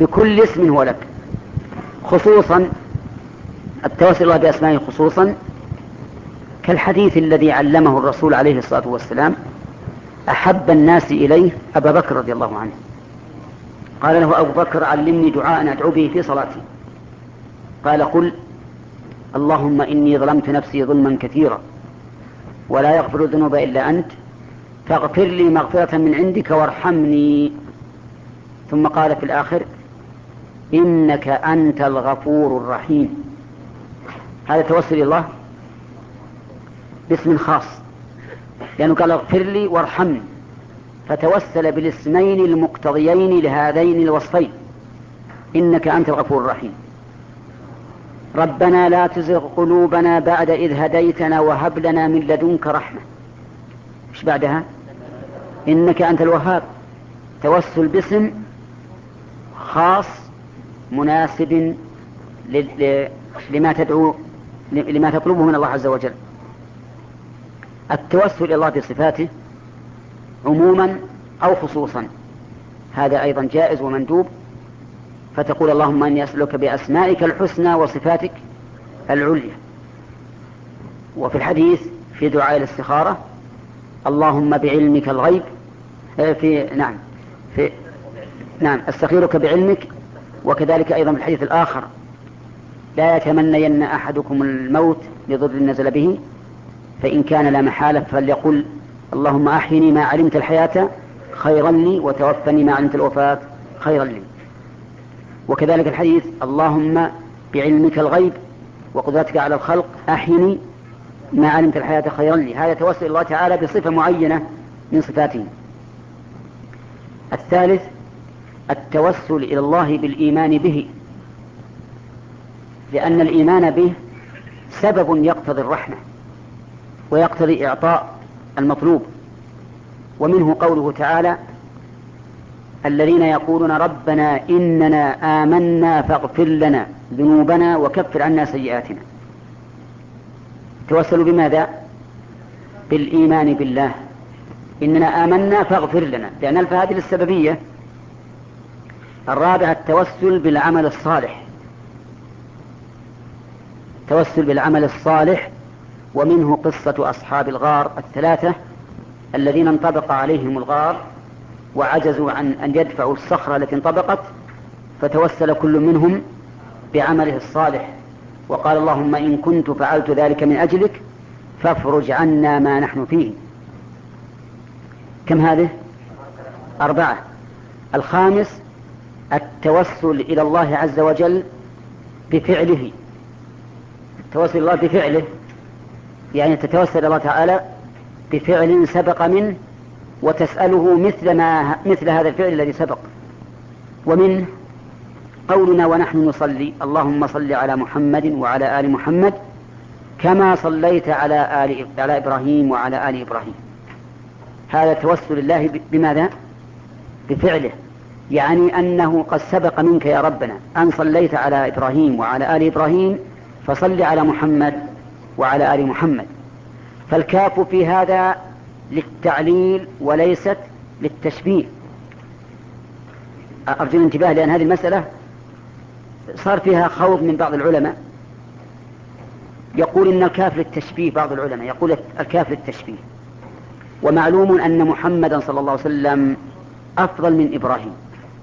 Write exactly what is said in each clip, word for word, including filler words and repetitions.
بكل اسم هو لك. خصوصا التوسل الله بأسمائه خصوصا كالحديث الذي علمه الرسول عليه الصلاة والسلام أحب الناس إليه أبا بكر رضي الله عنه. قال له أبو بكر علمني دعاء أدعو به في صلاتي. قال قل اللهم إني ظلمت نفسي ظلما كثيرا ولا يغفر الذنوب إلا أنت فاغفر لي مغفرة من عندك وارحمني. ثم قال في الآخر إنك أنت الغفور الرحيم. هذا توسل الله باسم خاص، لأنه قال اغفر لي وارحمني، فتوسل بالاسمين المقتضيين لهذين الوصفين، إنك أنت الغفور الرحيم. ربنا لا تزغ قلوبنا بعد إذ هديتنا وهب لنا من لدنك رحمة. إيش بعدها؟ إنك أنت الوهاب. توسل باسم خاص مناسب لما تدعو لما تطلبه من الله عز وجل. التوسل إلى الله بصفاته عموما أو خصوصا هذا أيضا جائز ومندوب، فتقول اللهم إني أسألك بأسمائك الحسنى وصفاتك العليا. وفي الحديث في دعاء الاستخارة اللهم بعلمك الغيب في نعم في نعم استخيرك بعلمك. وكذلك أيضا في الحديث الآخر لا يتمنين أحدكم الموت لضر نزل به فإن كان لا محالة فليقل اللهم أحيني ما علمت الحياة خيرا لي وتوفني ما علمت الوفاة خيرا لي. وكذلك الحديث اللهم بعلمك الغيب وقدرتك على الخلق أحيني ما علمت الحياة خيرا لي. هذا توسل الله تعالى بصفة معينة من صفاته. الثالث التوسل إلى الله بالإيمان به، لأن الإيمان به سبب يقتضي الرحمة ويقتضي إعطاء المطلوب. ومنه قوله تعالى الذين يقولون ربنا إننا آمنا فاغفر لنا ذنوبنا وكفر عنا سيئاتنا. توسلوا بماذا؟ بالإيمان بالله. إننا آمنا فاغفر لنا، لأن الف هذه السببية. الرابع التوسل بالعمل الصالح. التوسل بالعمل الصالح، ومنه قصة أصحاب الغار الثلاثة الذين انطبق عليهم الغار وعجزوا عن أن يدفعوا الصخرة التي انطبقت، فتوسل كل منهم بعمله الصالح وقال اللهم إن كنت فعلت ذلك من أجلك فافرج عنا ما نحن فيه. كم هذه؟ أربعة. الخامس التوسل إلى الله عز وجل بفعله. التوسل الله بفعله يعني تتوسل إلى الله تعالى بفعل سبق منه وتسأله مثل, ما مثل هذا الفعل الذي سبق. ومن قولنا ونحن نصلي اللهم صل على محمد وعلى آل محمد كما صليت على آل على إبراهيم وعلى آل إبراهيم. هذا توسل الله بماذا؟ بفعله، يعني أنه قد سبق منك يا ربنا أن صليت على إبراهيم وعلى آل إبراهيم فصل على محمد وعلى آل محمد. فالكاف في هذا للتعليل وليست للتشبيه. أرجو الانتباه لأن هذه المسألة صار فيها خوض من بعض العلماء، يقول إن الكاف للتشبيه، بعض العلماء يقول الكاف للتشبيه. ومعلوم أن محمدا صلى الله عليه وسلم أفضل من إبراهيم،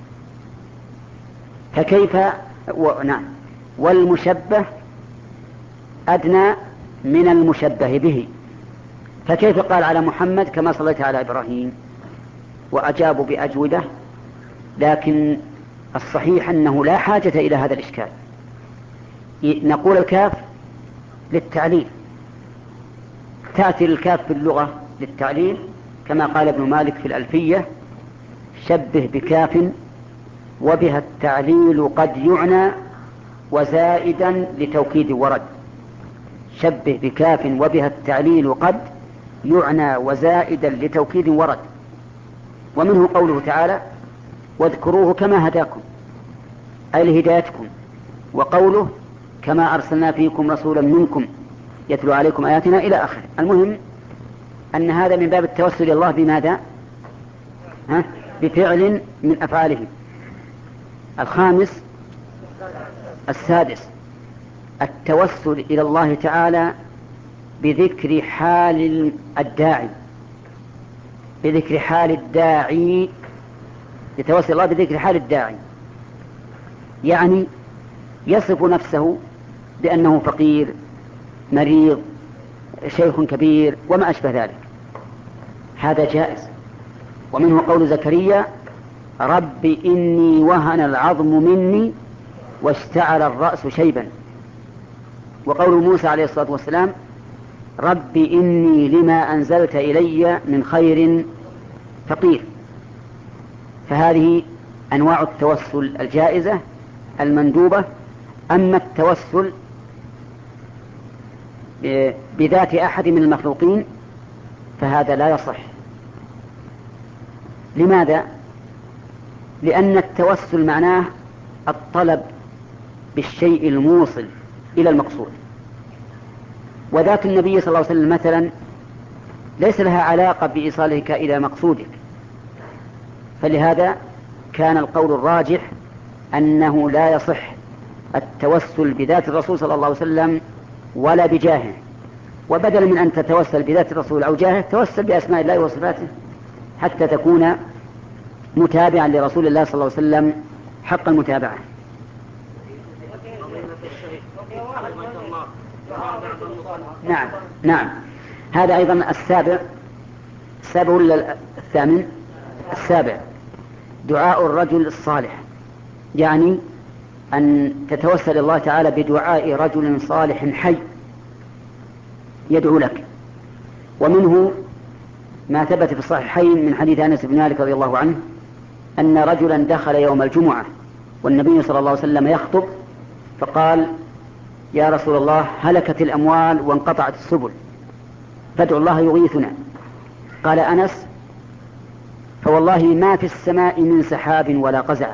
فكيف و... نعم والمشبه أدنى من المشبه به، فكيف قال على محمد كما صليت على إبراهيم؟ وأجابوا بأجوبة، لكن الصحيح أنه لا حاجة إلى هذا الإشكال. نقول الكاف للتعليل، تأتي الكاف في اللغة للتعليل كما قال ابن مالك في الألفية شبه بكاف وبها التعليل قد يعنى وزائدا لتوكيد ورد. شبه بكاف وبها التعليل قد يعنى وزائدا لتوكيد ورد. ومنه قوله تعالى واذكروه كما هداكم أي لهدايتكم، وقوله كما أرسلنا فيكم رسولا منكم يتلو عليكم آياتنا إلى آخره. المهم أن هذا من باب التوسل إلى الله بماذا؟ ها؟ بفعل من أفعاله. الخامس السادس التوسل إلى الله تعالى بذكر حال الداعي، بذكر حال الداعي، يتوسل الله بذكر حال الداعي، يعني يصف نفسه بأنه فقير مريض شيخ كبير وما أشبه ذلك، هذا جائز. ومنه قول زكريا رب إني وهن العظم مني واشتعل الرأس شيبا، وقول موسى عليه الصلاة والسلام رب إني لما أنزلت إلي من خير فقير. فهذه أنواع التوسل الجائزة المندوبة. أما التوسل بذات أحد من المخلوقين فهذا لا يصح. لماذا؟ لأن التوسل معناه الطلب بالشيء الموصل إلى المقصود، وذات النبي صلى الله عليه وسلم مثلا ليس لها علاقة بإيصالك إلى مقصودك، فلهذا كان القول الراجح أنه لا يصح التوسل بذات الرسول صلى الله عليه وسلم ولا بجاهه، وبدلا من أن تتوسل بذات الرسول أو جاهه توسل بأسماء الله وصفاته حتى تكون متابعا لرسول الله صلى الله عليه وسلم حق المتابعة. نعم نعم هذا أيضا السابع. السابع ولا الثامن؟ السابع دعاء الرجل الصالح، يعني أن تتوسل الله تعالى بدعاء رجل صالح حي يدعو لك. ومنه ما ثبت في الصحيحين من حديث أنس بن مالك رضي الله عنه أن رجلا دخل يوم الجمعة والنبي صلى الله عليه وسلم يخطب فقال يا رسول الله هلكت الأموال وانقطعت السبل فادعو الله يغيثنا. قال أنس فوالله ما في السماء من سحاب ولا قزعة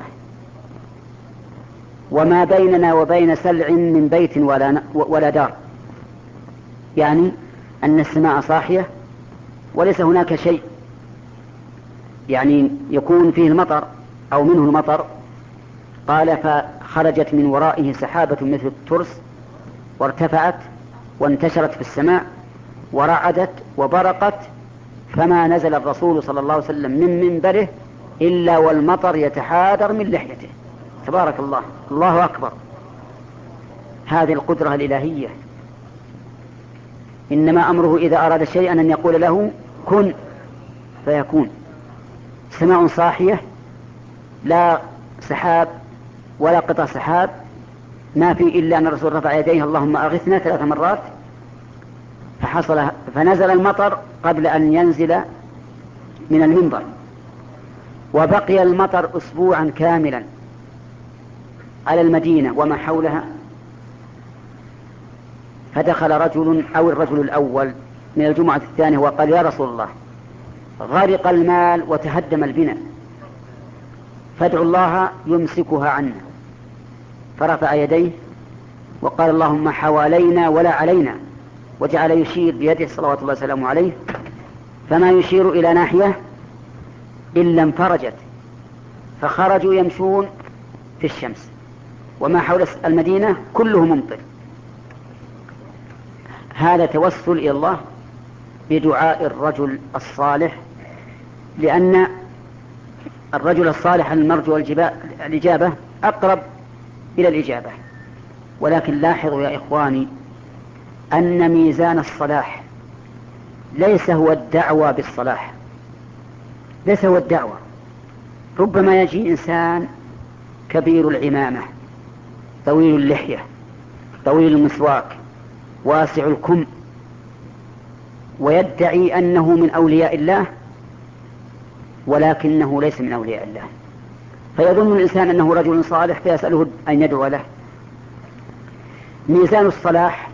وما بيننا وبين سلع من بيت ولا, ولا دار، يعني أن السماء صاحية وليس هناك شيء يعني يكون فيه المطر أو منه المطر. قال فخرجت من ورائه سحابة مثل الترس وارتفعت وانتشرت في السماء ورعدت وبرقت فما نزل الرسول صلى الله عليه وسلم من منبره إلا والمطر يتحادر من لحيته. تبارك الله، الله أكبر. هذه القدرة الإلهية. إنما أمره إذا أراد شيئا أن يقول له كن فيكون. سماء صاحية لا سحاب ولا قطع سحاب، ما في إلا أن الرسول رفع يديه اللهم أغثنا ثلاث مرات فحصل فنزل المطر قبل أن ينزل من المنبر، وبقي المطر أسبوعا كاملا على المدينة وما حولها. فدخل رجل أو الرجل الأول من الجمعة الثانية وقال يا رسول الله غرق المال وتهدم البناء فادعوا الله يمسكها عنا. فرفع يديه وقال اللهم حوالينا ولا علينا، وجعل يشير بيده صلوات الله وسلامه عليه، فما يشير إلى ناحية إلا انفرجت فخرجوا يمشون في الشمس وما حول المدينة كله ممطر. هذا توسل إلى الله بدعاء الرجل الصالح، لأن الرجل الصالح المرجو الإجابة أقرب إلى الإجابة. ولكن لاحظوا يا إخواني أن ميزان الصلاح ليس هو الدعوة بالصلاح، ليس هو الدعوة. ربما يجي إنسان كبير العمامة طويل اللحية طويل المسواك واسع الكم ويدعي أنه من أولياء الله ولكنه ليس من أولياء الله، فيظن الإنسان أنه رجل صالح فيسأله أن يدعو له. ميزان الصلاح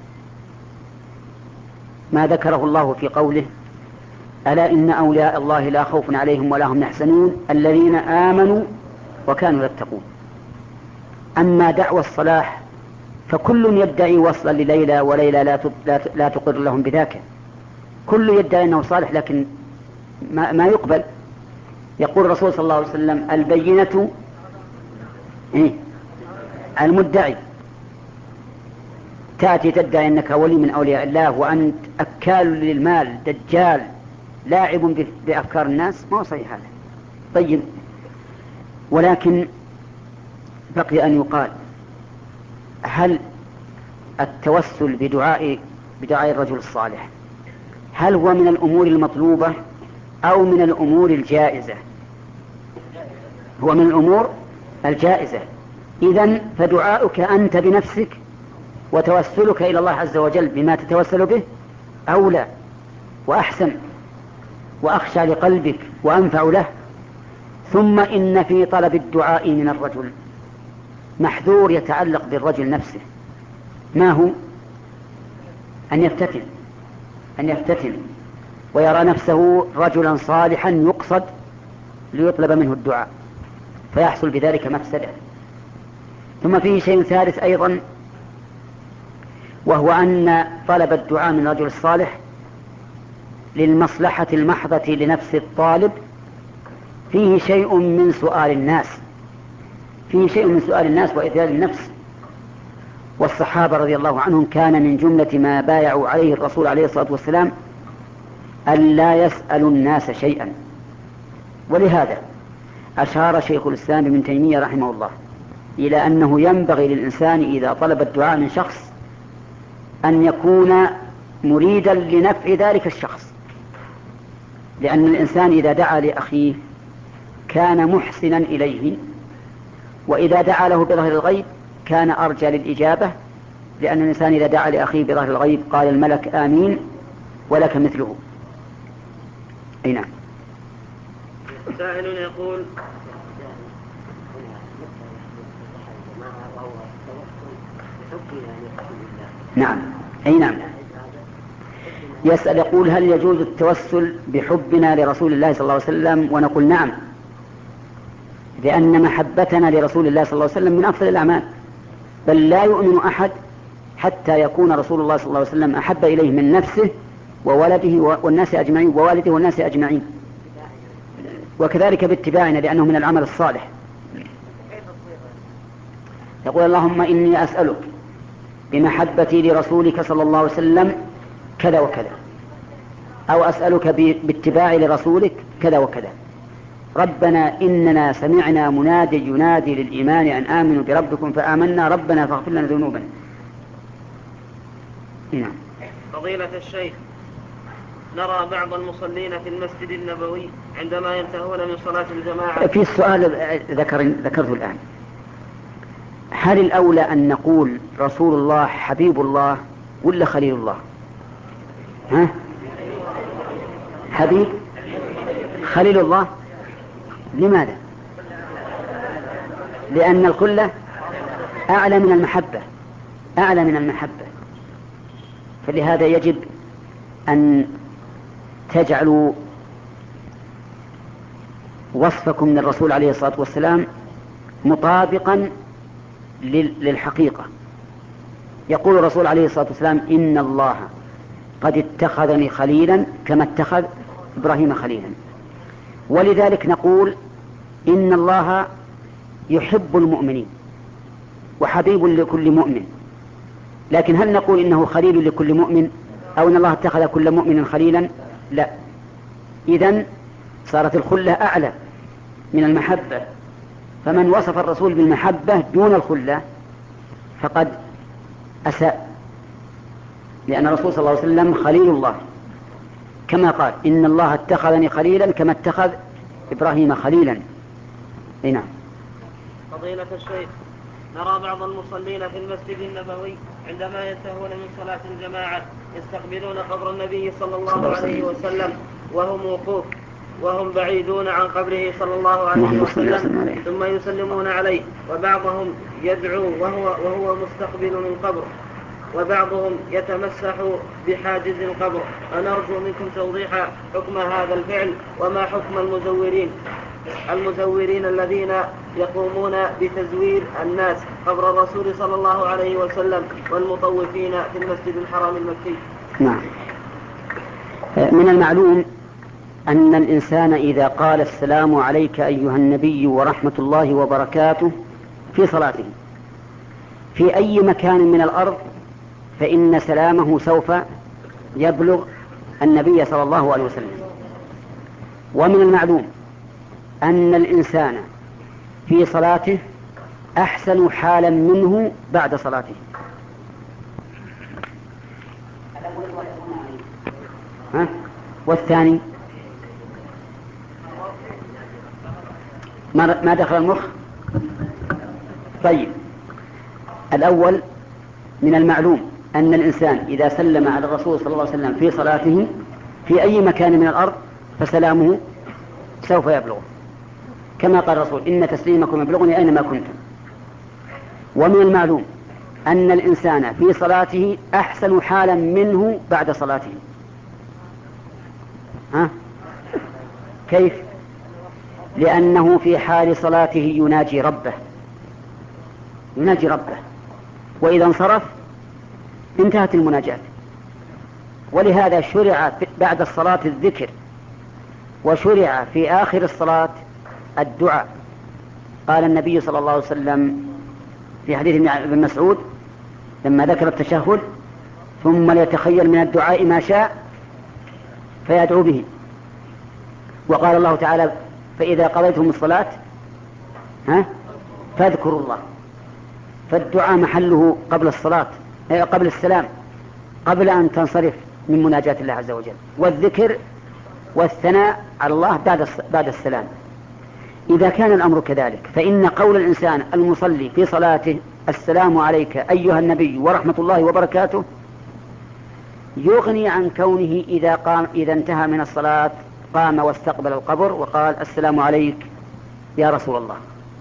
ما ذكره الله في قوله ألا إن أولياء الله لا خوف عليهم ولا هم يحزنون الذين آمنوا وكانوا يتقون. أما دعوى الصلاح فكل يدعي وصلا لليلى وليلى لا لا تقر لهم بذاك، كل يدعي أنه صالح لكن ما, ما يقبل. يقول الرسول صلى الله عليه وسلم البينة إيه؟ المدعي تأتي تدعي أنك ولي من أولياء الله وأنت أكال للمال دجال لاعب بأفكار الناس، ما هو صحيح هذا. طيب، ولكن بقي أن يقال هل التوسل بدعاء بدعاء الرجل الصالح هل هو من الأمور المطلوبة أو من الأمور الجائزة؟ هو من الأمور الجائزة. إذن فدعاؤك أنت بنفسك وتوسلك إلى الله عز وجل بما تتوسل به أولى وأحسن وأخشى لقلبك وأنفع له. ثم إن في طلب الدعاء من الرجل محذور يتعلق بالرجل نفسه. ما هو؟ أن يفتتن أن يفتتن ويرى نفسه رجلا صالحا يقصد ليطلب منه الدعاء فيحصل بذلك مفسدة. ثم فيه شيء ثالث أيضا، وهو أن طلب الدعاء من الرجل الصالح للمصلحة المحضة لنفس الطالب فيه شيء من سؤال الناس فيه شيء من سؤال الناس وإذلال النفس. والصحابة رضي الله عنهم كان من جملة ما بايعوا عليه الرسول عليه الصلاة والسلام أن لا يسأل الناس شيئا. ولهذا أشار شيخ الإسلام ابن تيمية رحمه الله إلى أنه ينبغي للإنسان إذا طلب الدعاء من شخص أن يكون مريدا لنفع ذلك الشخص، لأن الإنسان إذا دعا لأخيه كان محسنا إليه، وإذا دعا له بظهر الغيب كان أرجى للإجابة، لأن الإنسان إذا دعا لأخيه بظهر الغيب قال الملك آمين ولك مثله. أي نعم. سائل يقول: نعم. أي نعم. يسأل يقول: هل يجوز التوسل بحبنا لرسول الله صلى الله عليه وسلم؟ ونقول نعم، لأن محبتنا لرسول الله صلى الله عليه وسلم من أفضل الأعمال، بل لا يؤمن أحد حتى يكون رسول الله صلى الله عليه وسلم أحب إليه من نفسه وولده والناس أجمعين ووالده والناس أجمعين، وكذلك باتباعنا لأنه من العمل الصالح. يقول: اللهم إني أسألك بمحبتي لرسولك صلى الله عليه وسلم كذا وكذا، أو أسألك باتباعي لرسولك كذا وكذا. ربنا إننا سمعنا منادي ينادي للإيمان أن آمنوا بربكم فآمنا ربنا فاغفر لنا ذنوبنا. نعم. فضيلة الشيخ، نرى بعض المصلين في المسجد النبوي عندما ينتهون من صلاة الجماعة. في السؤال ذكر ذكرته الآن، هل الأولى أن نقول رسول الله حبيب الله ولا خليل الله؟ ها؟ حبيب خليل الله. لماذا؟ لأن الكل أعلى من المحبة أعلى من المحبة فلهذا يجب أن تجعلوا وصفكم من الرسول عليه الصلاة والسلام مطابقا للحقيقة. يقول الرسول عليه الصلاة والسلام: إن الله قد اتخذني خليلا كما اتخذ إبراهيم خليلا. ولذلك نقول إن الله يحب المؤمنين وحبيب لكل مؤمن، لكن هل نقول إنه خليل لكل مؤمن أو إن الله اتخذ كل مؤمن خليلا؟ لا. إذن صارت الخلة أعلى من المحبة، فمن وصف الرسول بالمحبة دون الخلة فقد أساء، لأن الرسول صلى الله عليه وسلم خليل الله كما قال: إن الله اتخذني خليلا كما اتخذ إبراهيم خليلا. نعم. فضيلة الشيخ، نرى بعض المصلين في المسجد النبوي عندما ينتهون من صلاة الجماعة يستقبلون قبر النبي صلى الله عليه وسلم وهم وقوف وهم بعيدون عن قبره صلى الله عليه وسلم، ثم يسلمون عليه، وبعضهم يدعو وهو, وهو مستقبل من قبر، وبعضهم يتمسح بحاجز القبر. فنرجو منكم توضيح حكم هذا الفعل، وما حكم المزورين المزورين الذين يقومون بتزوير الناس قبر الرسول صلى الله عليه وسلم والمطوفين في المسجد الحرام المكي. نعم. من المعلوم أن الإنسان إذا قال السلام عليك أيها النبي ورحمة الله وبركاته في صلاته في أي مكان من الأرض فإن سلامه سوف يبلغ النبي صلى الله عليه وسلم. ومن المعلوم أن الإنسان في صلاته أحسن حالا منه بعد صلاته. ها؟ والثاني ما دخل المخ. طيب، الأول من المعلوم أن الإنسان إذا سلم على الرسول صلى الله عليه وسلم في صلاته في أي مكان من الأرض فسلامه سوف يبلغه، كما قال الرسول: إن تسليمكم يبلغني أينما كنتم. ومن المعلوم أن الإنسان في صلاته أحسن حالا منه بعد صلاته. ها؟ كيف؟ لأنه في حال صلاته يناجي ربه يناجي ربه وإذا انصرف انتهت المناجاة. ولهذا شرع بعد الصلاة الذكر، وشرع في آخر الصلاة الدعاء. قال النبي صلى الله عليه وسلم في حديث ابن مسعود لما ذكر التشهد: ثم ليتخيل من الدعاء ما شاء فيدعو به. وقال الله تعالى: فإذا قضيتم الصلاة ها فاذكروا الله. فالدعاء محله قبل الصلاة، قبل السلام، قبل أن تنصرف من مناجاة الله عز وجل، والذكر والثناء على الله بعد بعد السلام. إذا كان الأمر كذلك فإن قول الإنسان المصلي في صلاته: السلام عليك أيها النبي ورحمة الله وبركاته، يغني عن كونه إذا قام إذا انتهى من الصلاة قام واستقبل القبر وقال: السلام عليك يا رسول الله.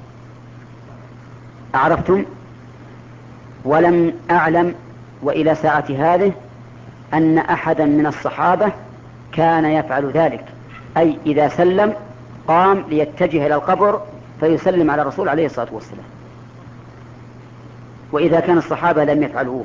أعرفتم؟ ولم أعلم وإلى ساعة هذه أن أحدا من الصحابة كان يفعل ذلك، أي إذا سلم قام ليتجه إلى القبر فيسلم على الرسول عليه الصلاة والسلام. وإذا كان الصحابة لم يفعلوه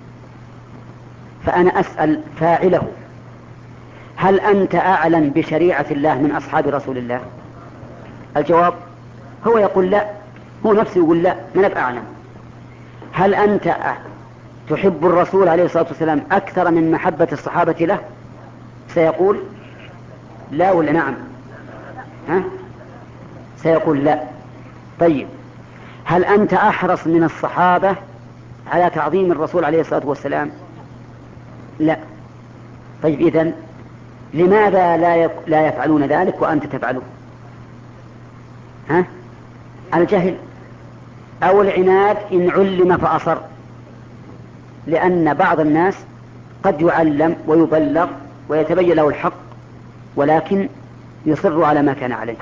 فأنا أسأل فاعله: هل أنت أعلم بشريعة الله من أصحاب رسول الله؟ الجواب هو يقول لا، هو نفسه يقول لا، من أعلم. هل أنت تحب الرسول عليه الصلاة والسلام أكثر من محبة الصحابة له؟ سيقول لا ولا نعم؟ ها؟ سيقول لا. طيب، هل أنت أحرص من الصحابة على تعظيم الرسول عليه الصلاة والسلام؟ لا. طيب، إذن لماذا لا لا يفعلون ذلك وأنت تفعله؟ ها؟ الجهل أو العناد إن علم فأصر. لأن بعض الناس قد يعلم ويبلغ ويتبين له الحق ولكن يصر على ما كان عليه.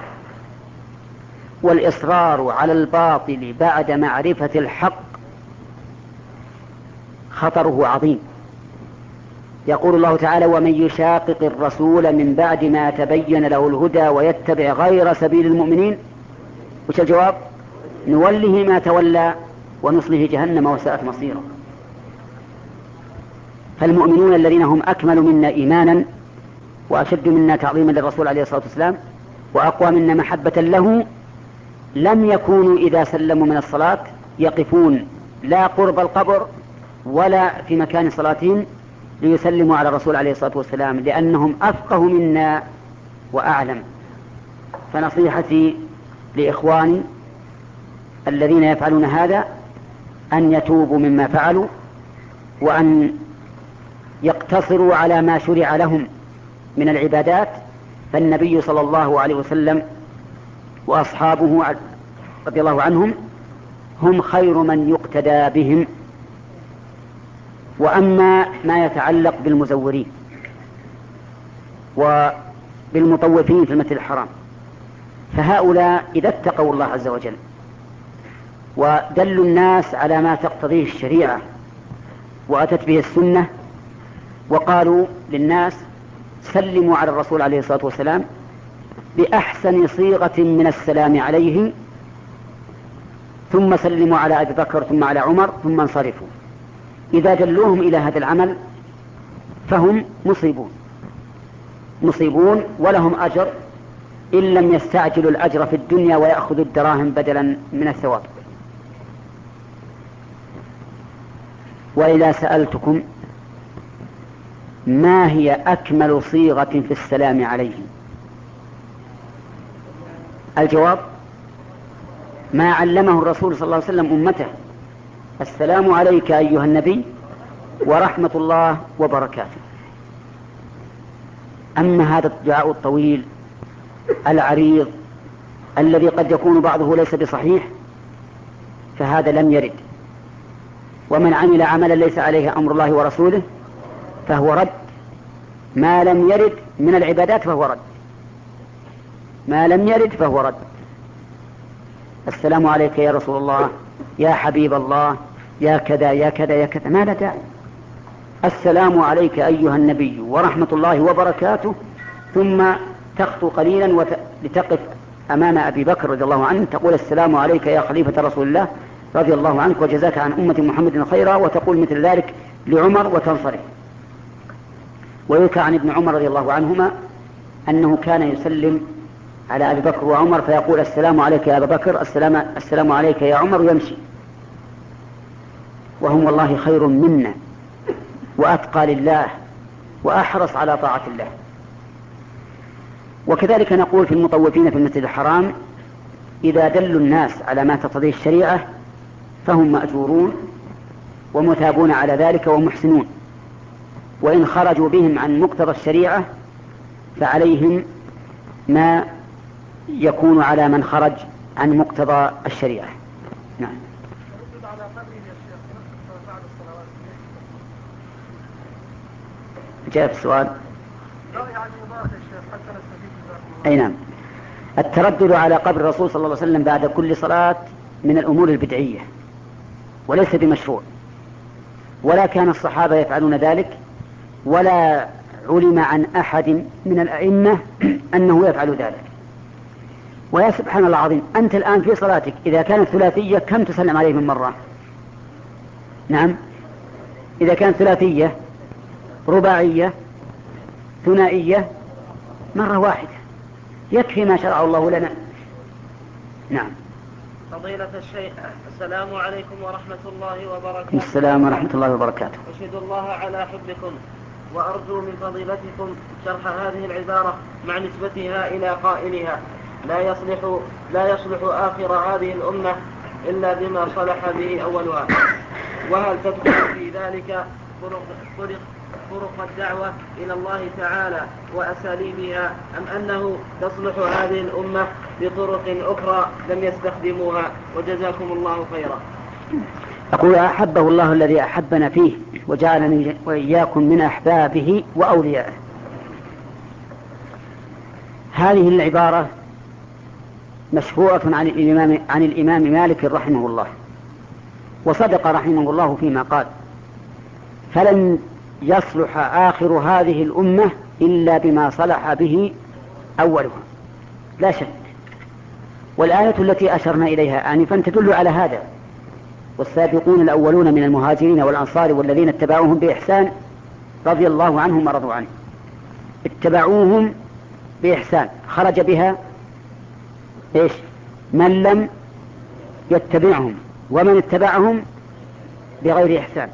والإصرار على الباطل بعد معرفة الحق خطره عظيم. يقول الله تعالى: ومن يشاقق الرسول من بعد ما تبين له الهدى ويتبع غير سبيل المؤمنين، وش الجواب؟ نوله ما تولى ونصله جهنم وساءت مصيره. فالمؤمنون الذين هم أكمل منا إيمانا وأشد منا تعظيما للرسول عليه الصلاة والسلام وأقوى منا محبة له لم يكونوا إذا سلموا من الصلاة يقفون لا قرب القبر ولا في مكان صلاتهم ليسلموا على الرسول عليه الصلاة والسلام، لأنهم أفقه منا وأعلم. فنصيحتي لإخواني الذين يفعلون هذا أن يتوبوا مما فعلوا وأن يقتصروا على ما شرع لهم من العبادات. فالنبي صلى الله عليه وسلم وأصحابه رضي الله عنهم هم خير من يقتدى بهم. وأما ما يتعلق بالمزورين وبالمطوفين في المسجد الحرام فهؤلاء إذا اتقوا الله عز وجل ودلوا الناس على ما تقتضيه الشريعة وأتت به السنة وقالوا للناس: سلموا على الرسول عليه الصلاة والسلام بأحسن صيغة من السلام عليه، ثم سلموا على أبي بكر ثم على عمر ثم انصرفوا. إذا دلوهم إلى هذا العمل فهم مصيبون مصيبون ولهم أجر إن لم يستعجلوا الأجر في الدنيا ويأخذوا الدراهم بدلا من الثواب. وإذا سألتكم ما هي أكمل صيغة في السلام عليه؟ الجواب ما علمه الرسول صلى الله عليه وسلم أمته: السلام عليك أيها النبي ورحمة الله وبركاته. أما هذا الدعاء الطويل العريض الذي قد يكون بعضه ليس بصحيح فهذا لم يرد، ومن عمل عملا ليس عليه أمر الله ورسوله فهو رد. ما لم يرد من العبادات فهو رد، ما لم يرد فهو رد. السلام عليك يا رسول الله، يا حبيب الله، يا كذا يا كذا يا كذا، ما لا داعي. السلام عليك أيها النبي ورحمة الله وبركاته، ثم تخطو قليلا وت... لتقف أمام أبي بكر رضي الله عنه تقول: السلام عليك يا خليفة رسول الله رضي الله عنك وجزاك عن أمة محمد خيرا، وتقول مثل ذلك لعمر وتنصرف. ويذكر عن ابن عمر رضي الله عنهما أنه كان يسلم على أبي بكر وعمر فيقول: السلام عليك يا أبا بكر، السلام, السلام عليك يا عمر، ويمشي. وهم والله خير منا وأتقى لله وأحرص على طاعة الله. وكذلك نقول في المطوفين في المسجد الحرام: إذا دلوا الناس على ما تقتضيه الشريعة فهم مأجورون ومثابون على ذلك ومحسنون، وإن خرجوا بهم عن مقتضى الشريعة فعليهم ما يكون على من خرج عن مقتضى الشريعة. نعم. جاء في السؤال. أي نعم. التردد على قبر الرسول صلى الله عليه وسلم بعد كل صلاة من الأمور البدعية وليس بمشروع، ولا كان الصحابة يفعلون ذلك، ولا علم عن أحد من الأئمة أنه يفعل ذلك. ويا سبحان الله العظيم، أنت الآن في صلاتك إذا كانت ثلاثية كم تسلم عليه من مرة؟ نعم، إذا كانت ثلاثية، رباعية، ثنائية، مرة واحدة يكفي ما شرع الله لنا. نعم. فضيلة الشيخ، السلام عليكم ورحمة الله وبركاته. السلام ورحمة الله وبركاته. أشهد الله على حبكم وأرجو من فضيلتكم شرح هذه العبارة مع نسبتها إلى قائلها: لا يصلح لا يصلح آخر هذه الأمة إلا بما صلح به أولها. وهل تدخل في ذلك طرق, طرق, طرق الدعوة إلى الله تعالى وأساليبها، أم أنه تصلح هذه الأمة بطرق أخرى لم يستخدموها؟ وجزاكم الله خيرا. أقول: أحبه الله الذي أحبنا فيه وجعلني وإياكم من أحبابه وأوليائه. هذه العبارة مشهورة عن الإمام, عن الإمام مالك رحمه الله، وصدق رحمه الله فيما قال: فلن يصلح آخر هذه الأمة إلا بما صلح به أولها، لا شك. والآية التي أشرنا إليها آنفا تدل على هذا: والسابقون الأولون من المهاجرين والأنصار والذين اتبعوهم بإحسان رضي الله عنهم ورضوا عنه. اتبعوهم بإحسان خرج بها إيش؟ من لم يتبعهم ومن اتبعهم بغير إحسان.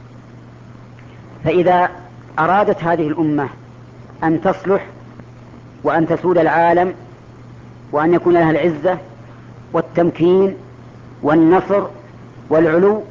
فإذا أرادت هذه الأمة أن تصلح وأن تسود العالم وأن يكون لها العزة والتمكين والنصر والعلو،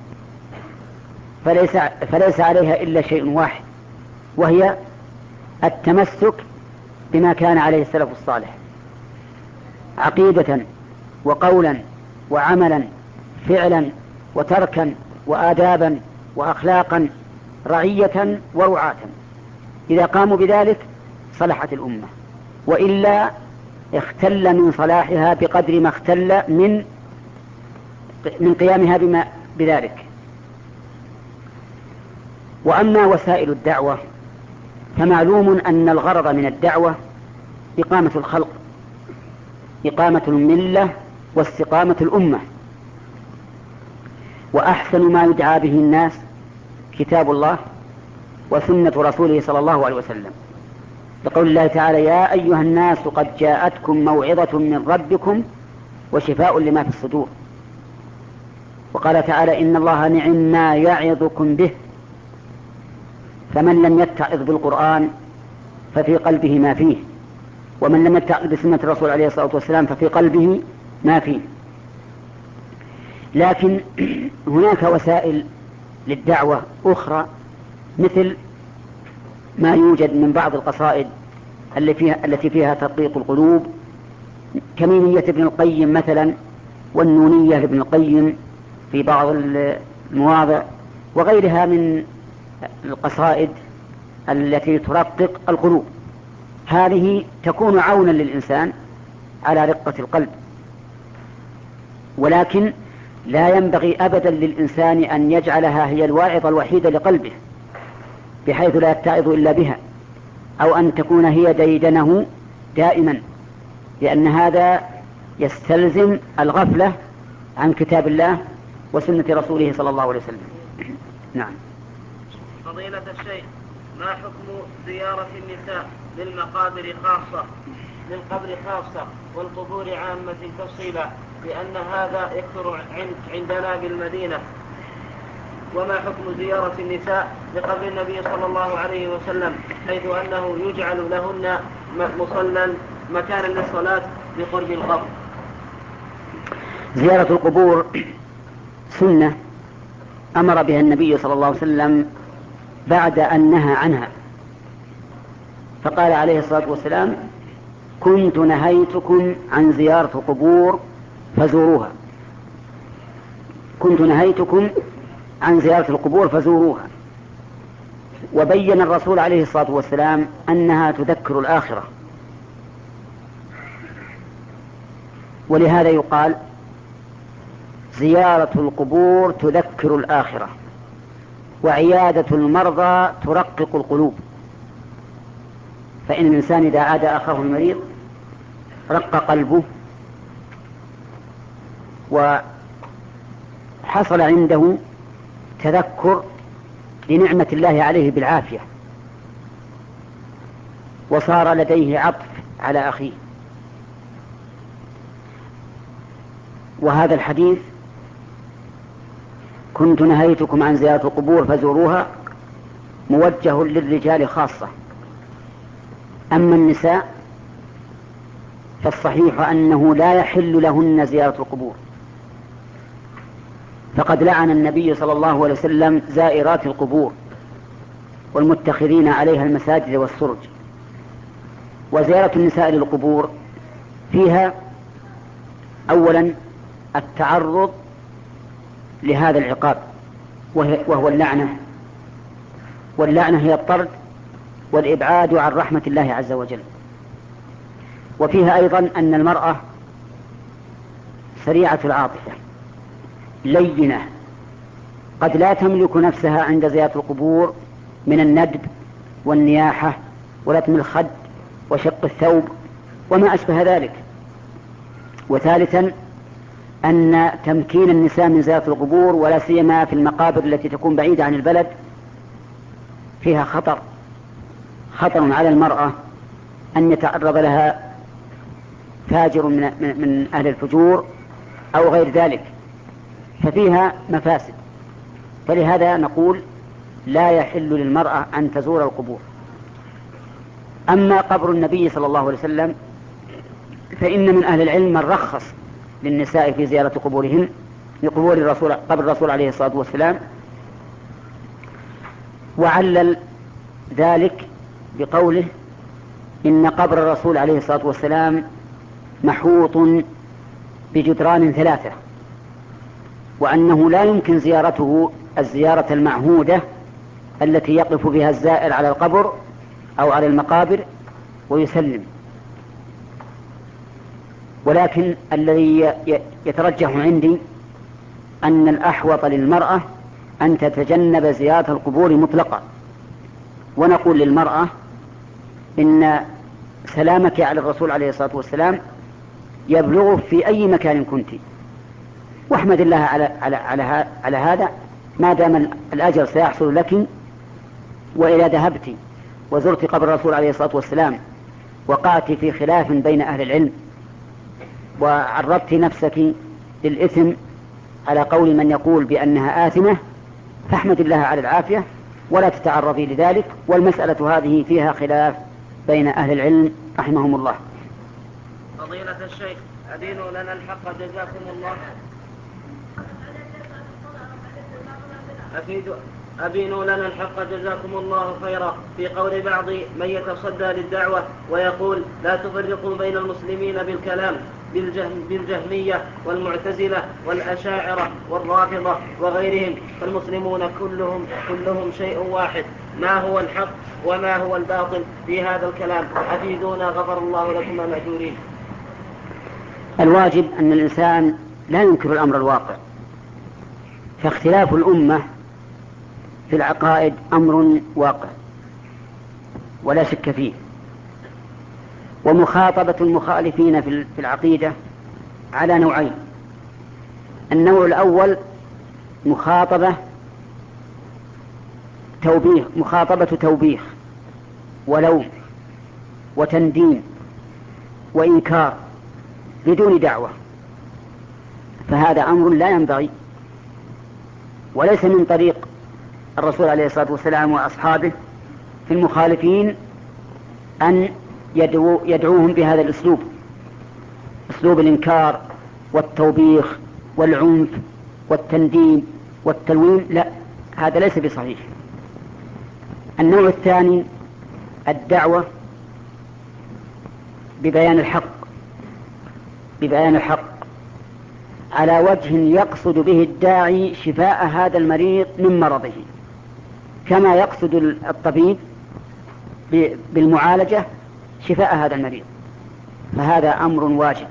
فليس, فليس عليها إلا شيء واحد، وهي التمسك بما كان عليه السلف الصالح عقيدة وقولا وعملا، فعلا وتركا وآدابا وأخلاقا، رعية ورعاة. إذا قاموا بذلك صلحت الأمة، وإلا اختل من صلاحها بقدر ما اختل من من قيامها بما بذلك. وأما وسائل الدعوة فمعلوم أن الغرض من الدعوة إقامة الخلق، إقامة الملة واستقامة الأمة. وأحسن ما يدعى به الناس كتاب الله وسنة رسوله صلى الله عليه وسلم، لقول الله تعالى: يا أيها الناس قد جاءتكم موعظة من ربكم وشفاء لما في الصدور. وقال تعالى إن الله نعم ما يعظكم به، فمن لم يتعظ بالقرآن ففي قلبه ما فيه، ومن لم يتعظ بسنة الرسول عليه الصلاة والسلام ففي قلبه ما فيه. لكن هناك وسائل للدعوة أخرى، مثل ما يوجد من بعض القصائد التي فيها ترقيق القلوب، كميمية ابن القيم مثلا، والنونية لابن القيم في بعض المواضع، وغيرها من القصائد التي ترقق القلوب. هذه تكون عونا للإنسان على رقة القلب، ولكن لا ينبغي أبدا للإنسان أن يجعلها هي الواعظة الوحيدة لقلبه بحيث لا يتعظ إلا بها، أو أن تكون هي ديدنه دائما، لأن هذا يستلزم الغفلة عن كتاب الله وسنة رسوله صلى الله عليه وسلم. نعم. فضيلة الشيخ، ما حكم زيارة النساء للمقابر خاصة للقبر خاصة والقبور عامة تفصيلا، لأن هذا يكثر عندنا بالمدينة؟ وما حكم زيارة النساء لقبر النبي صلى الله عليه وسلم، حيث أنه يجعل لهن مصلى مكانا للصلاة بقرب القبر؟ زيارة القبور سنة أمر بها النبي صلى الله عليه وسلم بعد أن نهى عنها، فقال عليه الصلاة والسلام: كنت نهيتكم عن زيارة القبور فزوروها. كنت نهيتكم عن زيارة القبور فزوروها. وبين الرسول عليه الصلاة والسلام أنها تذكر الآخرة، ولهذا يقال زيارة القبور تذكر الآخرة، وعيادة المرضى ترقق القلوب. فإن الإنسان إذا عاد أخاه المريض رق قلبه، وحصل عنده تذكر لنعمة الله عليه بالعافية، وصار لديه عطف على أخيه. وهذا الحديث كنت نهيتكم عن زيارة القبور فزوروها موجه للرجال خاصة. أما النساء فالصحيح أنه لا يحل لهن زيارة القبور، فقد لعن النبي صلى الله عليه وسلم زائرات القبور والمتخذين عليها المساجد والسرج. وزيارة النساء للقبور فيها أولا التعرض لهذا العقاب وهو اللعنة، واللعنة هي الطرد والإبعاد عن رحمة الله عز وجل. وفيها أيضا أن المرأة سريعة العاطفة لينة، قد لا تملك نفسها عند زيارة القبور من الندب والنياحة ولتم الخد وشق الثوب وما أشبه ذلك. وثالثا أن تمكين النساء من زيارة القبور ولا سيما في المقابر التي تكون بعيدة عن البلد فيها خطر خطر على المرأة أن يتعرض لها فاجر من, من أهل الفجور أو غير ذلك، ففيها مفاسد. فلهذا نقول لا يحل للمرأة أن تزور القبور. أما قبر النبي صلى الله عليه وسلم فإن من أهل العلم من رخص للنساء في زيارة قبورهن لقبور الرسول قبر الرسول عليه الصلاة والسلام، وعلل ذلك بقوله إن قبر الرسول عليه الصلاة والسلام محوط بجدران ثلاثة، وأنه لا يمكن زيارته الزيارة المعهودة التي يقف بها الزائر على القبر أو على المقابر ويسلم. ولكن الذي يترجح عندي أن الأحوط للمرأة أن تتجنب زيارة القبور مطلقا، ونقول للمرأة إن سلامك على الرسول عليه الصلاة والسلام يبلغ في أي مكان كنت، واحمد الله على, على, على, على هذا ما دام الأجر سيحصل لك. وإذا ذهبت وزرت قبر الرسول عليه الصلاة والسلام وقعت في خلاف بين أهل العلم وعرضت نفسك للإثم على قول من يقول بأنها آثمة فاحمد الله على العافية ولا تتعرضي لذلك. والمسألة هذه فيها خلاف بين أهل العلم رحمهم الله. فضيلة الشيخ أدينوا لنا الحق جزاكم الله. أفيدوا أبينوا لنا الحق جزاكم الله خيرا في قول بعض من يتصدى للدعوة ويقول لا تفرقوا بين المسلمين بالكلام بالجهم بالجهمية والمعتزلة والأشاعرة والرافضة وغيرهم، فالمسلمون كلهم كلهم شيء واحد. ما هو الحق وما هو الباطل في هذا الكلام؟ أفيدونا غفر الله لكم المأجورين. الواجب أن الإنسان لا ينكر الأمر الواقع، فاختلاف الأمة في العقائد أمر واقع ولا شك فيه، ومخاطبة المخالفين في العقيدة على نوعين. النوع الأول مخاطبة توبيخ مخاطبة توبيخ ولوم وتنديم وإنكار بدون دعوة، فهذا أمر لا ينبغي وليس من طريق الرسول عليه الصلاة والسلام وأصحابه في المخالفين أن يدعو يدعوهم بهذا الأسلوب، أسلوب الإنكار والتوبيخ والعنف والتنديم والتلوين، لا، هذا ليس بصحيح. النوع الثاني الدعوة ببيان الحق ببيان الحق على وجه يقصد به الداعي شفاء هذا المريض من مرضه، كما يقصد الطبيب بالمعالجة شفاء هذا المريض، فهذا أمر واجب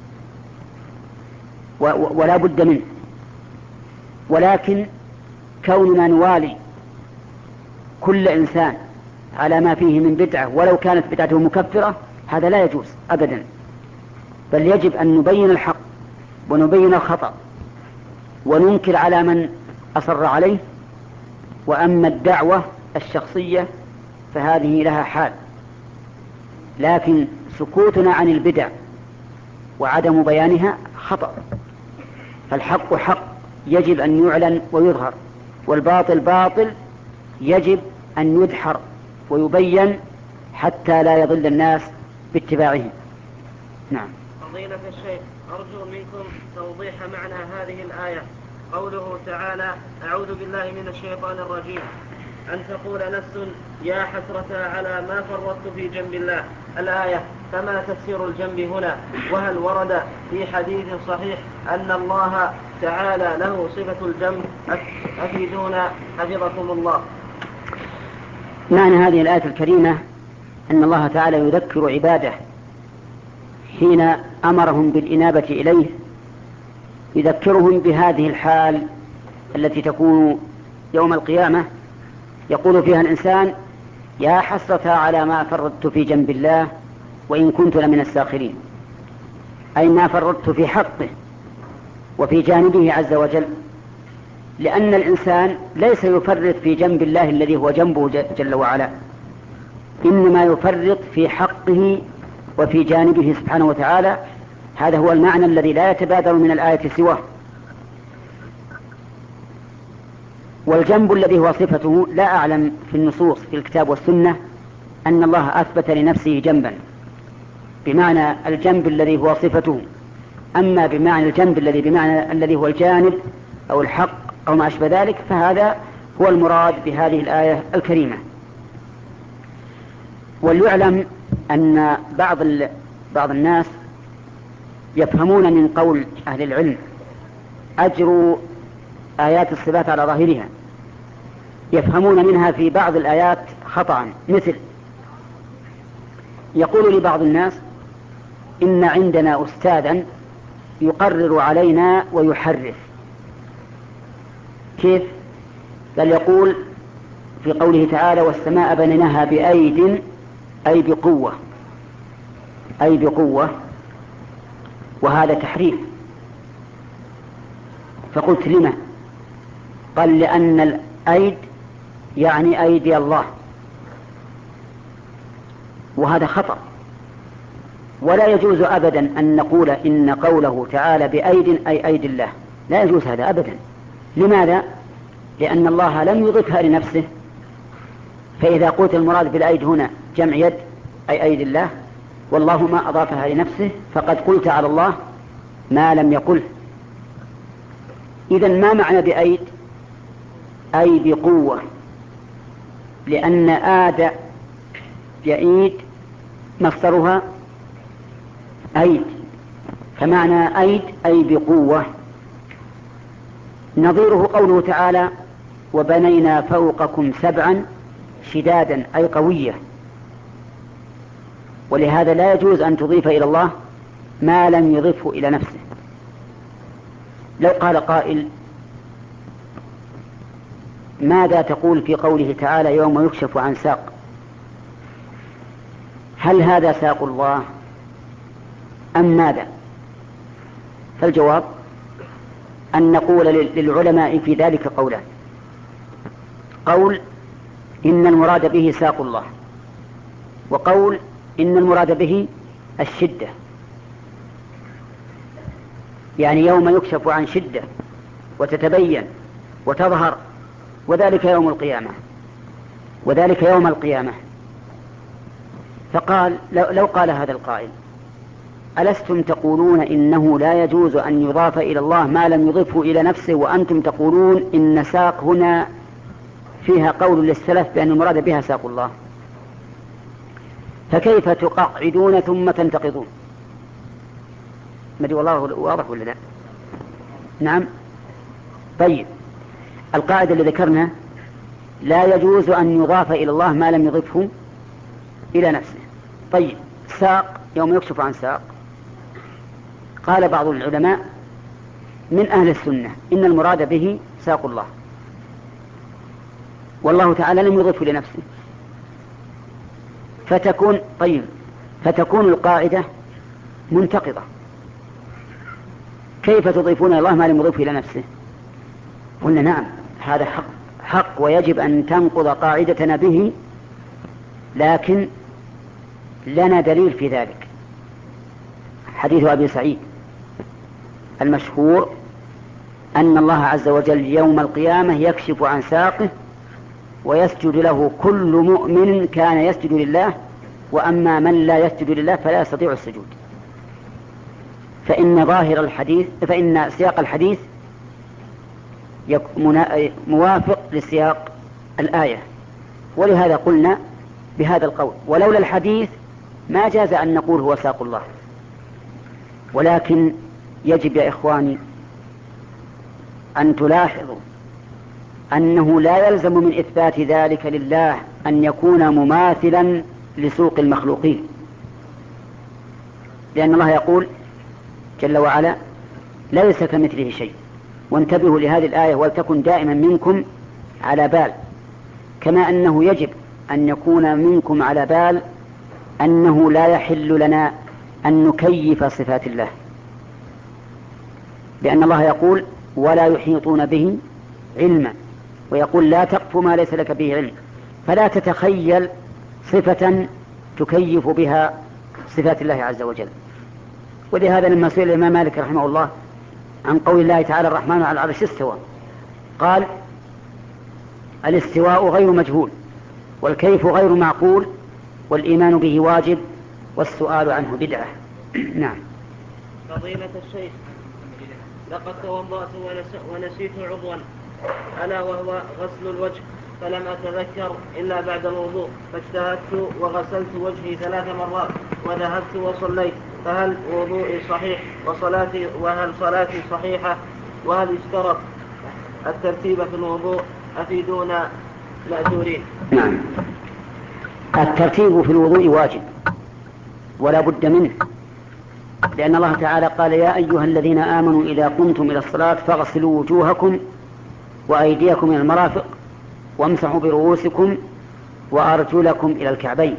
ولا بد منه. ولكن كوننا نوالي كل إنسان على ما فيه من بدعة ولو كانت بدعته مكفرة هذا لا يجوز أبدا، بل يجب أن نبين الحق ونبين الخطأ وننكر على من أصر عليه. وأما الدعوة الشخصية فهذه لها حال، لكن سكوتنا عن البدع وعدم بيانها خطأ. فالحق حق يجب أن يعلن ويظهر، والباطل باطل يجب أن يدحر ويبين حتى لا يضل الناس باتباعه. نعم. فضيلة الشيخ أرجو منكم توضيح معنى هذه الآية، قوله تعالى أعوذ بالله من الشيطان الرجيم، أن تقول نفس يا حسرة على ما فرطت في جنب الله. الآية فما تفسير الجنب هنا؟ وهل ورد في حديث صحيح أن الله تعالى له صفة الجنب؟ أفيدونا حفظكم الله. معنى هذه الآية الكريمة أن الله تعالى يذكر عباده حين أمرهم بالإنابة إليه، يذكرهم بهذه الحال التي تكون يوم القيامة يقول فيها الإنسان يا حسرة على ما فرطت في جنب الله وإن كنت لمن الساخرين، أي ما فرطت في حقه وفي جانبه عز وجل، لأن الإنسان ليس يفرط في جنب الله الذي هو جنبه جل وعلا، إنما يفرط في حقه وفي جانبه سبحانه وتعالى. هذا هو المعنى الذي لا يتبادر من الآية سواه. والجنب الذي هو صفته لا أعلم في النصوص في الكتاب والسنة أن الله أثبت لنفسه جنبا بمعنى الجنب الذي هو صفته، أما بمعنى الجنب الذي بمعنى الذي هو الجانب أو الحق أو ما أشبه ذلك فهذا هو المراد بهذه الآية الكريمة. وليعلم أن بعض بعض الناس يفهمون من قول أهل العلم أجر آيات الصفات على ظاهرها، يفهمون منها في بعض الآيات خطأ، مثل يقول لبعض الناس إن عندنا أستاذا يقرر علينا ويحرف. كيف؟ بل يقول في قوله تعالى والسماء بنيناها بأيد أي بقوة أي بقوة وهذا تحريف. فقلت لما؟ قال لأن الأيد يعني أيدي الله، وهذا خطأ، ولا يجوز أبدا أن نقول إن قوله تعالى بأيد أي أيدي الله، لا يجوز هذا أبدا. لماذا؟ لأن الله لم يضفها لنفسه، فإذا قلت المراد بالأيد هنا جمع يد أي أيد الله، والله ما أضافها لنفسه، فقد قلت على الله ما لم يقله. إذن ما معنى بأيد؟ أي بقوة، لأن آد يأيد مصدرها أيد، فمعنى أيد أي بقوة. نظيره قوله تعالى وبنينا فوقكم سبعا شدادا أي قوية. ولهذا لا يجوز أن تضيف إلى الله ما لم يضفه إلى نفسه. لو قال قائل ماذا تقول في قوله تعالى يوم يكشف عن ساق؟ هل هذا ساق الله أم ماذا؟ فالجواب أن نقول للعلماء في ذلك قولان: قول إن المراد به ساق الله، وقول إن المراد به الشدة، يعني يوم يكشف عن شدة وتتبين وتظهر، وذلك يوم القيامة، وذلك يوم القيامة. فقال لو قال هذا القائل ألستم تقولون إنه لا يجوز أن يضاف إلى الله ما لم يضفه إلى نفسه، وأنتم تقولون إن ساق هنا فيها قول للسلف بأن المراد بها ساق الله، فكيف تقعدون ثم تنتقضون؟ مدي والله واضح ولا لا؟ نعم. طيب، القاعدة اللي ذكرنا لا يجوز أن يضاف إلى الله ما لم يضفه إلى نفسه. طيب، ساق يوم يكشف عن ساق، قال بعض العلماء من أهل السنة إن المراد به ساق الله، والله تعالى لم يضفه لنفسه، فتكون طيب فتكون القاعدة منتقضة. كيف تضيفون الله ما لم يضفه إلى نفسه؟ قلنا نعم، هذا حق حق ويجب أن تنقض قاعدتنا به، لكن لنا دليل في ذلك. حديث أبي سعيد المشهور أن الله عز وجل يوم القيامة يكشف عن ساقه ويسجد له كل مؤمن كان يسجد لله، وأما من لا يسجد لله فلا يستطيع السجود. فإن ظاهر الحديث فإن سياق الحديث موافق لسياق الآية، ولهذا قلنا بهذا القول. ولولا الحديث ما جاز أن نقول هو ساق الله. ولكن يجب يا إخواني أن تلاحظوا أنه لا يلزم من إثبات ذلك لله أن يكون مماثلا لسوق المخلوقين، لأن الله يقول جل وعلا ليس كمثله شيء. وانتبهوا لهذه الآية ولتكن دائما منكم على بال، كما أنه يجب أن يكون منكم على بال أنه لا يحل لنا أن نكيف صفات الله، لأن الله يقول ولا يحيطون به علما، ويقول لا تقف ما ليس لك به علم، فلا تتخيل صفة تكيف بها صفات الله عز وجل. ولهذا لما سئل الإمام مالك رحمه الله عن قول الله تعالى الرحمن على العرش استوى، قال الاستواء غير مجهول، والكيف غير معقول، والإيمان به واجب، والسؤال عنه بدعة. نعم. فضيلة الشيخ، لقد توضأت ونسيت عضوا ألا وهو غسل الوجه، فلم أتذكر إلا بعد الوضوء، فاجتهدت وغسلت وجهي ثلاث مرات وذهبت وصليت، فهل وضوئي صحيح وصلاتي وهل صلاتي صحيحة؟ وهل اشترط الترتيب في الوضوء؟ أفيدونا مأجورين. نعم، الترتيب في الوضوء واجب ولا بد منه، لأن الله تعالى قال يا أيها الذين آمنوا إذا قمتم إلى الصلاة فاغسلوا وجوهكم وأيديكم إلى المرافق وامسحوا برؤوسكم وأرجلكم إلى الكعبين.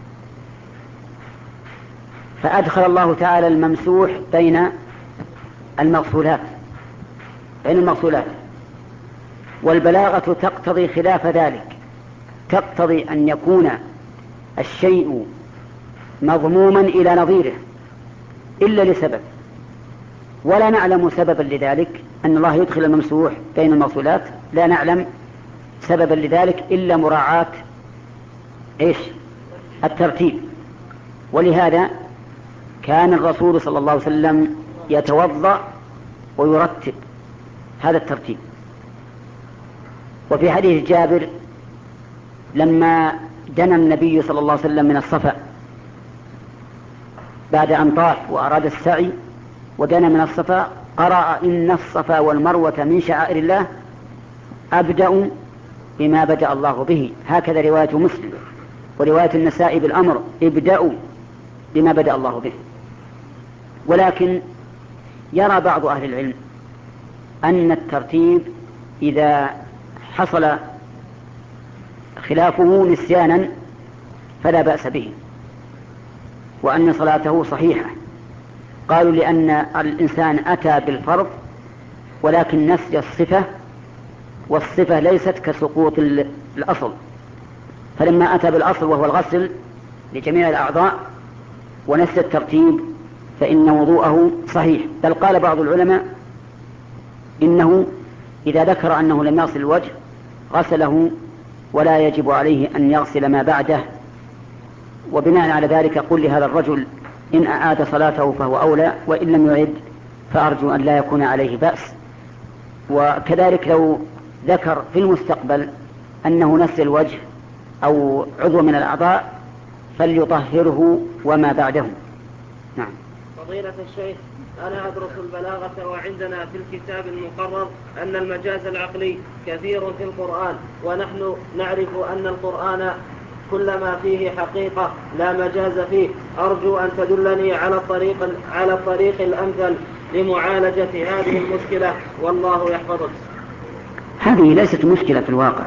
فأدخل الله تعالى الممسوح بين المغسولات بين المغسولات والبلاغة تقتضي خلاف ذلك، تقتضي أن يكون الشيء مضموما إلى نظيره إلا لسبب، ولا نعلم سببا لذلك أن الله يدخل الممسوح بين الموصولات، لا نعلم سببا لذلك إلا مراعاة إيش؟ الترتيب. ولهذا كان الرسول صلى الله عليه وسلم يتوضأ ويرتب هذا الترتيب. وفي حديث جابر لما دنا النبي صلى الله عليه وسلم من الصفا بعد أن طاف وأراد السعي ودنا من الصفا قرأ إن الصفا والمروة من شعائر الله أبدأ بما بدأ الله به، هكذا رواية مسلم. ورواية النسائي بالأمر ابدأوا بما بدأ الله به. ولكن يرى بعض أهل العلم أن الترتيب إذا حصل خلافه نسيانا فلا بأس به، وأن صلاته صحيحة. قالوا لأن الإنسان أتى بالفرض ولكن نسي الصفة، والصفة ليست كسقوط الأصل، فلما أتى بالأصل وهو الغسل لجميع الأعضاء ونسي الترتيب فإن وضوءه صحيح. بل قال بعض العلماء إنه إذا ذكر أنه لم يغسل الوجه غسله ولا يجب عليه أن يغسل ما بعده. وبناء على ذلك قل لهذا الرجل إن أعاد صلاته فهو أولى، وإن لم يعد فأرجو أن لا يكون عليه بأس. وكذلك لو ذكر في المستقبل أنه نسي الوجه أو عضو من الأعضاء فليطهره وما بعده. نعم. فضيلة الشيخ، أنا أدرس البلاغة وعندنا في الكتاب المقرر أن المجاز العقلي كثير في القرآن، ونحن نعرف أن القرآن كل ما فيه حقيقة لا مجاز فيه. أرجو أن تدلني على الطريق, على الطريق الأمثل لمعالجة هذه المشكلة، والله يحفظك. هذه ليست مشكلة في الواقع،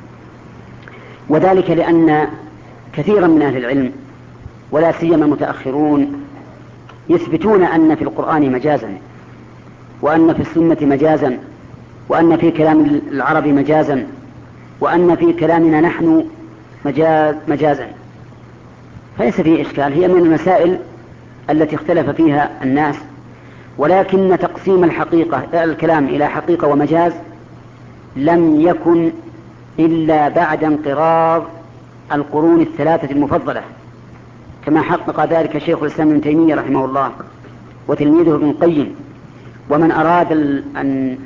وذلك لأن كثيرا من أهل العلم ولا سيما المتأخرون يثبتون أن في القرآن مجازا، وأن في السنة مجازا، وأن في كلام العرب مجازا، وأن في كلامنا نحن مجاز مجازا. فليس فيه إشكال، هي من المسائل التي اختلف فيها الناس. ولكن تقسيم الحقيقة الكلام إلى حقيقة ومجاز لم يكن إلا بعد انقراض القرون الثلاثة المفضلة، كما حقق ذلك شيخ الإسلام ابن تيمية رحمه الله وتلميذه ابن القيم. ومن أراد أن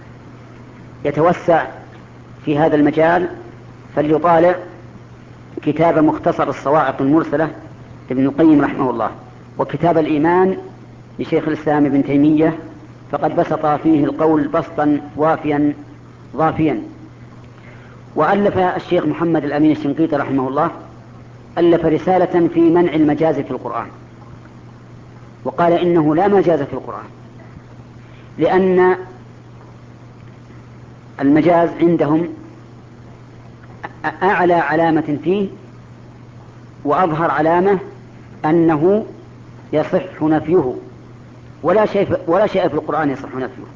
يتوسع في هذا المجال فليطالع كتاب مختصر الصواعق المرسلة ابن القيم رحمه الله، وكتاب الإيمان لشيخ الإسلام ابن تيمية، فقد بسط فيه القول بسطا وافيا ضافيا. وألف الشيخ محمد الأمين الشنقيطي رحمه الله ألف رسالة في منع المجاز في القرآن، وقال إنه لا مجاز في القرآن، لأن المجاز عندهم أعلى علامة فيه وأظهر علامة أنه يصح نفيه، ولا شيء ولا شيء في القرآن يصح نفيه.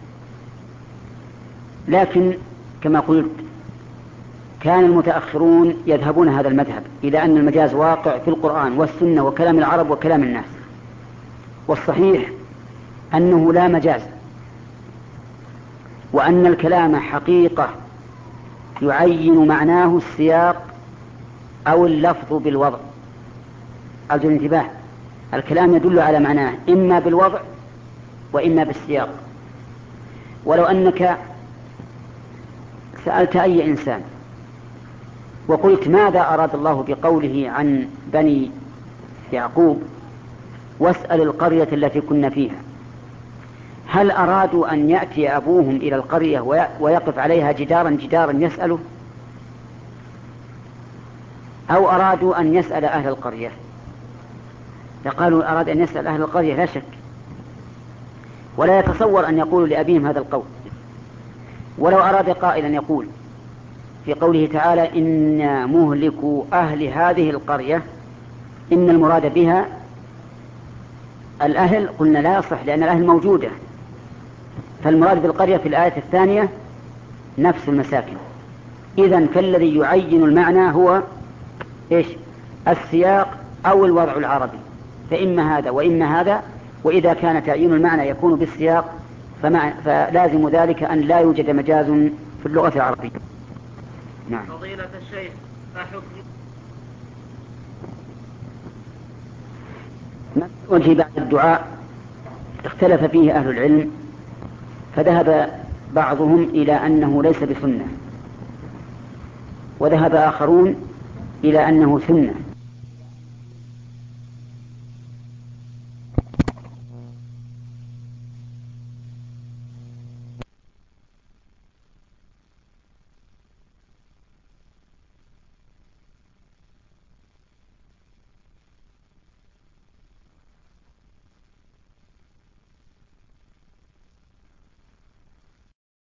لكن كما قلت كان المتأخرون يذهبون هذا المذهب إلى أن المجاز واقع في القرآن والسنة وكلام العرب وكلام الناس، والصحيح أنه لا مجاز، وأن الكلام حقيقة يعين معناه السياق أو اللفظ بالوضع. أرجو الانتباه، الكلام يدل على معناه إما بالوضع وإما بالسياق. ولو أنك سألت أي إنسان وقلت ماذا أراد الله بقوله عن بني يعقوب واسأل القرية التي كنا فيها، هل أرادوا أن يأتي أبوهم إلى القرية ويقف عليها جدارا جدارا يسأله، أو أرادوا أن يسأل أهل القرية؟ فقالوا أراد أن يسأل أهل القرية لا شك، ولا يتصور أن يقولوا لأبيهم هذا القول. ولو أراد قائلا يقول في قوله تعالى إن مهلكوا أهل هذه القرية إن المراد بها الأهل، قلنا لا يصح لأن الأهل موجودة، فالمراد بالقرية في الآية الثانية نفس المساكن. إذن فالذي يعين المعنى هو إيش؟ السياق أو الوضع العربي، فإما هذا وإما هذا وإذا كان تعيين المعنى يكون بالسياق فمع فلازم ذلك أن لا يوجد مجاز في اللغة العربية. نعم. فضيلة الشيخ أحكم وجه بعد الدعاء اختلف فيه أهل العلم، فذهب بعضهم إلى أنه ليس بسنة، وذهب آخرون إلى أنه سنة،